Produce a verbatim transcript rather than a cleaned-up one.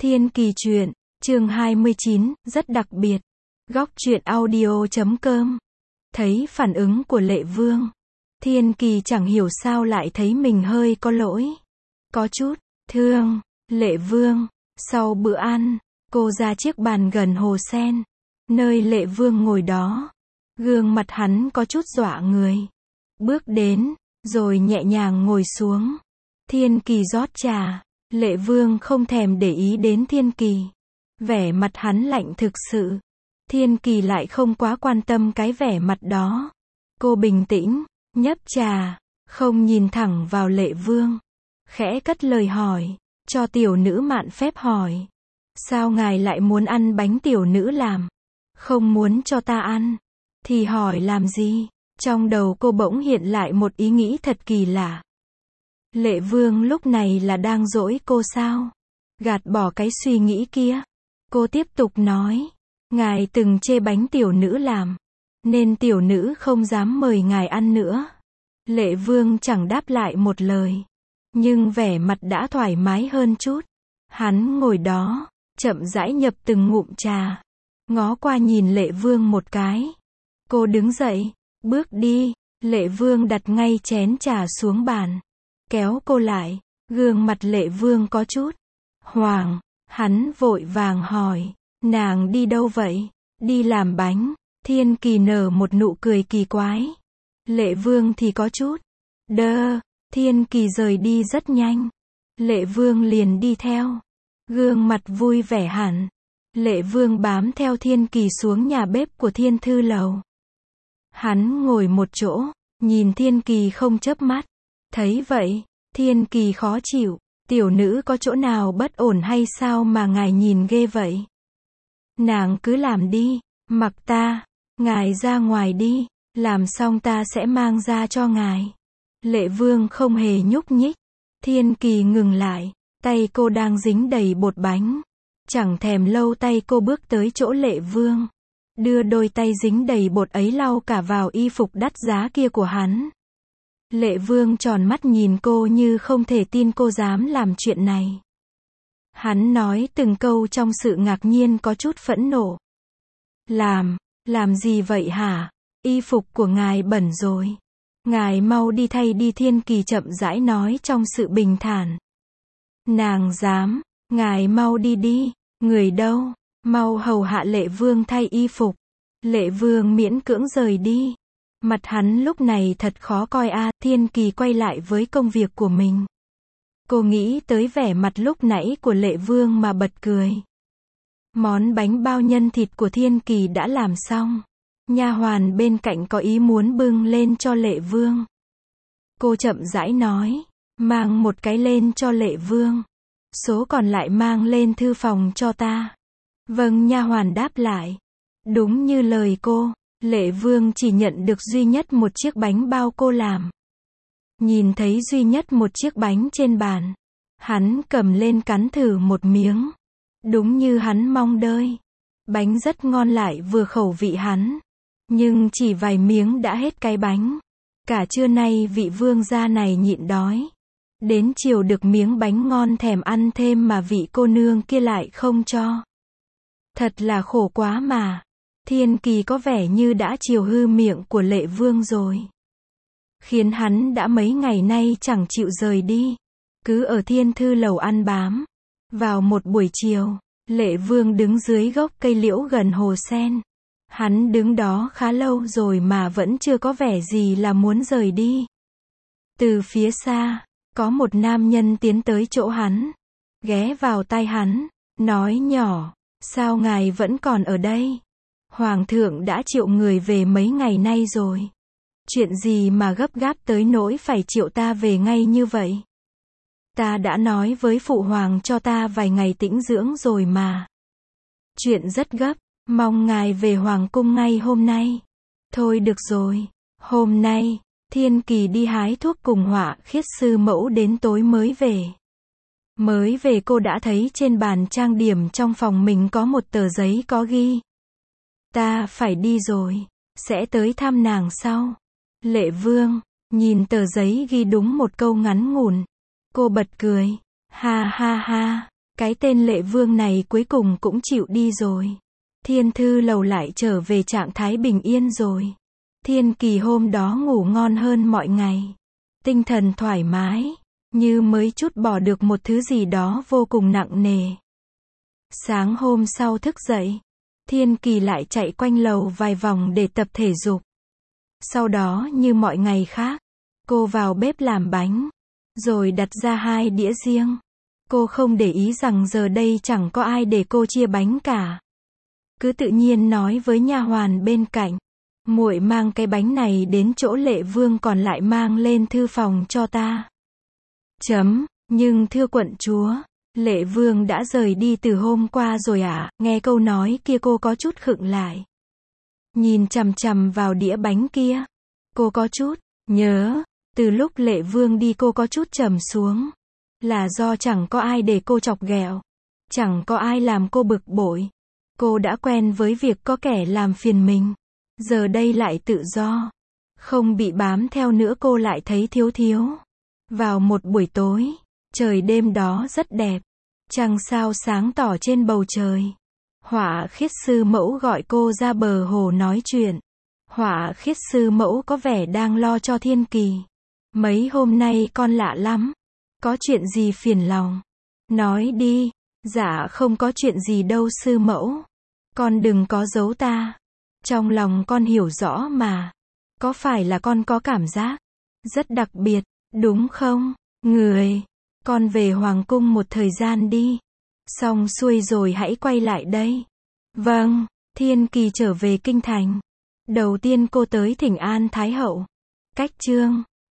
Thiên Kỳ truyện, chương hai mươi chín, rất đặc biệt. Góc truyện audio chấm com. Thấy phản ứng của Lệ Vương, Thiên Kỳ chẳng hiểu sao lại thấy mình hơi có lỗi. Có chút thương Lệ Vương. Sau bữa ăn, cô ra chiếc bàn gần hồ sen, nơi Lệ Vương ngồi đó. Gương mặt hắn có chút dọa người. Bước đến, rồi nhẹ nhàng ngồi xuống. Thiên Kỳ rót trà. Lệ Vương không thèm để ý đến Thiên Kỳ. Vẻ mặt hắn lạnh thực sự. Thiên Kỳ lại không quá quan tâm cái vẻ mặt đó. Cô bình tĩnh, nhấp trà, không nhìn thẳng vào Lệ Vương. Khẽ cất lời hỏi, cho tiểu nữ mạn phép hỏi. Sao ngài lại muốn ăn bánh tiểu nữ làm? Không muốn cho ta ăn, thì hỏi làm gì? Trong đầu cô bỗng hiện lại một ý nghĩ thật kỳ lạ. Lệ Vương lúc này là đang dỗi cô sao? Gạt bỏ cái suy nghĩ kia. Cô tiếp tục nói, ngài từng chê bánh tiểu nữ làm, nên tiểu nữ không dám mời ngài ăn nữa. Lệ Vương chẳng đáp lại một lời, nhưng vẻ mặt đã thoải mái hơn chút. Hắn ngồi đó, chậm rãi nhập từng ngụm trà, ngó qua nhìn Lệ Vương một cái. Cô đứng dậy, bước đi. Lệ Vương đặt ngay chén trà xuống bàn, kéo cô lại. Gương mặt Lệ Vương có chút hoảng. Hắn vội vàng hỏi, nàng đi đâu vậy? Đi làm bánh. Thiên Kỳ nở một nụ cười kỳ quái. Lệ Vương thì có chút đơ. Thiên Kỳ rời đi rất nhanh. Lệ Vương liền đi theo, gương mặt vui vẻ hẳn. Lệ Vương bám theo Thiên Kỳ xuống nhà bếp của Thiên Thư Lầu. Hắn ngồi một chỗ, nhìn Thiên Kỳ không chớp mắt. Thấy vậy, Thiên Kỳ khó chịu. Tiểu nữ có chỗ nào bất ổn hay sao mà ngài nhìn ghê vậy? Nàng cứ làm đi, mặc ta. Ngài ra ngoài đi, làm xong ta sẽ mang ra cho ngài. Lệ Vương không hề nhúc nhích. Thiên Kỳ ngừng lại, tay cô đang dính đầy bột bánh. Chẳng thèm lâu tay cô bước tới chỗ Lệ Vương, đưa đôi tay dính đầy bột ấy lau cả vào y phục đắt giá kia của hắn. Lệ Vương tròn mắt nhìn cô như không thể tin cô dám làm chuyện này. Hắn nói từng câu trong sự ngạc nhiên có chút phẫn nộ. Làm, làm gì vậy hả? Y phục của ngài bẩn rồi. Ngài mau đi thay đi. Thiên Kỳ chậm rãi nói trong sự bình thản. Nàng dám, ngài mau đi đi. Người đâu? Mau hầu hạ Lệ Vương thay y phục. Lệ Vương miễn cưỡng rời đi. Mặt hắn lúc này thật khó coi a. À. Thiên Kỳ quay lại với công việc của mình. Cô nghĩ tới vẻ mặt lúc nãy của Lệ Vương mà bật cười. Món bánh bao nhân thịt của Thiên Kỳ đã làm xong. Nha hoàn bên cạnh có ý muốn bưng lên cho Lệ Vương. Cô chậm rãi nói, mang một cái lên cho Lệ Vương. Số còn lại mang lên thư phòng cho ta. Vâng, nha hoàn đáp lại. Đúng như lời cô. Lệ Vương chỉ nhận được duy nhất một chiếc bánh bao cô làm. Nhìn thấy duy nhất một chiếc bánh trên bàn, hắn cầm lên cắn thử một miếng. Đúng như hắn mong đợi. Bánh rất ngon lại vừa khẩu vị hắn. Nhưng chỉ vài miếng đã hết cái bánh. Cả trưa nay vị vương gia này nhịn đói. Đến chiều được miếng bánh ngon thèm ăn thêm mà vị cô nương kia lại không cho. Thật là khổ quá mà. Thiên Kỳ có vẻ như đã chiều hư miệng của Lệ Vương rồi. Khiến hắn đã mấy ngày nay chẳng chịu rời đi. Cứ ở Thiên Thư Lầu ăn bám. Vào một buổi chiều, Lệ Vương đứng dưới gốc cây liễu gần hồ sen. Hắn đứng đó khá lâu rồi mà vẫn chưa có vẻ gì là muốn rời đi. Từ phía xa, có một nam nhân tiến tới chỗ hắn. Ghé vào tai hắn, nói nhỏ, sao ngài vẫn còn ở đây? Hoàng thượng đã triệu người về mấy ngày nay rồi. Chuyện gì mà gấp gáp tới nỗi phải triệu ta về ngay như vậy? Ta đã nói với phụ hoàng cho ta vài ngày tĩnh dưỡng rồi mà. Chuyện rất gấp, mong ngài về hoàng cung ngay hôm nay. Thôi được rồi, hôm nay, Thiên Kỳ đi hái thuốc cùng Họa Khiết sư mẫu đến tối mới về. Mới về cô đã thấy trên bàn trang điểm trong phòng mình có một tờ giấy có ghi. Ta phải đi rồi, sẽ tới thăm nàng sau. Lệ Vương, nhìn tờ giấy ghi đúng một câu ngắn ngủn. Cô bật cười, ha ha ha, Cái tên Lệ Vương này cuối cùng cũng chịu đi rồi. Thiên Thư Lầu lại trở về trạng thái bình yên rồi. Thiên Kỳ hôm đó ngủ ngon hơn mọi ngày. Tinh thần thoải mái, như mới trút bỏ được một thứ gì đó vô cùng nặng nề. Sáng hôm sau thức dậy, Thiên Kỳ lại chạy quanh lầu vài vòng để tập thể dục. Sau đó như mọi ngày khác, cô vào bếp làm bánh, rồi đặt ra hai đĩa riêng. Cô không để ý rằng giờ đây chẳng có ai để cô chia bánh cả. Cứ tự nhiên nói với nha hoàn bên cạnh, muội mang cái bánh này đến chỗ Lệ Vương còn lại mang lên thư phòng cho ta. Chấm, nhưng thưa quận chúa, Lệ Vương đã rời đi từ hôm qua rồi ạ. À? Nghe câu nói kia cô có chút khựng lại. Nhìn chằm chằm vào đĩa bánh kia. Cô có chút nhớ, từ lúc Lệ Vương đi cô có chút trầm xuống. Là do chẳng có ai để cô chọc ghẹo. Chẳng có ai làm cô bực bội. Cô đã quen với việc có kẻ làm phiền mình. Giờ đây lại tự do. Không bị bám theo nữa cô lại thấy thiếu thiếu. Vào một buổi tối, trời đêm đó rất đẹp. Trăng sao sáng tỏ trên bầu trời. Họa khiết sư mẫu gọi cô ra bờ hồ nói chuyện. Họa khiết sư mẫu có vẻ đang lo cho Thiên Kỳ. Mấy hôm nay con lạ lắm. Có chuyện gì phiền lòng? Nói đi. Dạ không có chuyện gì đâu sư mẫu. Con đừng có giấu ta. Trong lòng con hiểu rõ mà. Có phải là con có cảm giác rất đặc biệt, đúng không? Người, con về hoàng cung một thời gian đi. Xong xuôi rồi hãy quay lại đây. Vâng, Thiên Kỳ trở về kinh thành. Đầu tiên cô tới thỉnh an Thái hậu. Cách chương